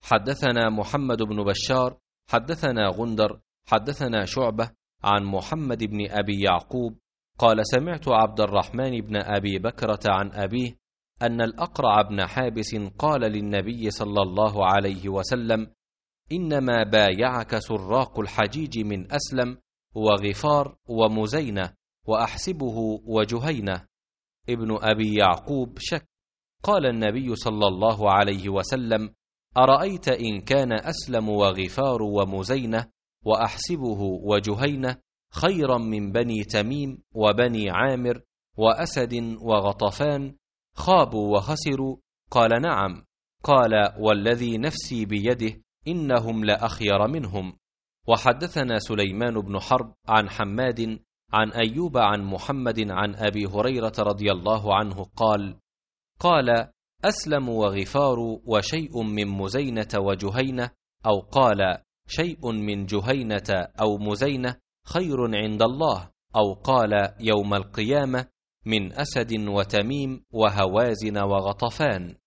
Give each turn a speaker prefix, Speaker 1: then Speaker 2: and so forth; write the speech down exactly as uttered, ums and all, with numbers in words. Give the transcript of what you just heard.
Speaker 1: حدثنا محمد بن بشار حدثنا غندر حدثنا شعبة عن محمد بن أبي يعقوب قال سمعت عبد الرحمن بن أبي بكرة عن أبيه أن الأقرع بن حابس قال للنبي صلى الله عليه وسلم: إنما بايعك سراق الحجيج من أسلم وغفار ومزينة وأحسبه وجهينة. ابن أبي يعقوب شك. قال النبي صلى الله عليه وسلم: أرأيت إن كان أسلم وغفار ومزينة وأحسبه وجهينة خيرا من بني تميم وبني عامر وأسد وغطفان خابوا وخسروا؟ قال: نعم. قال: والذي نفسي بيده إنهم لأخير منهم. وحدثنا سليمان بن حرب عن حماد عن أيوب عن محمد عن أبي هريرة رضي الله عنه قال: قال: أسلم وغفار وشيء من مزينة وجهينة، أو قال: شيء من جهينة أو مزينة خير عند الله، أو قال: يوم القيامة من أسد وتميم وهوازن وغطفان.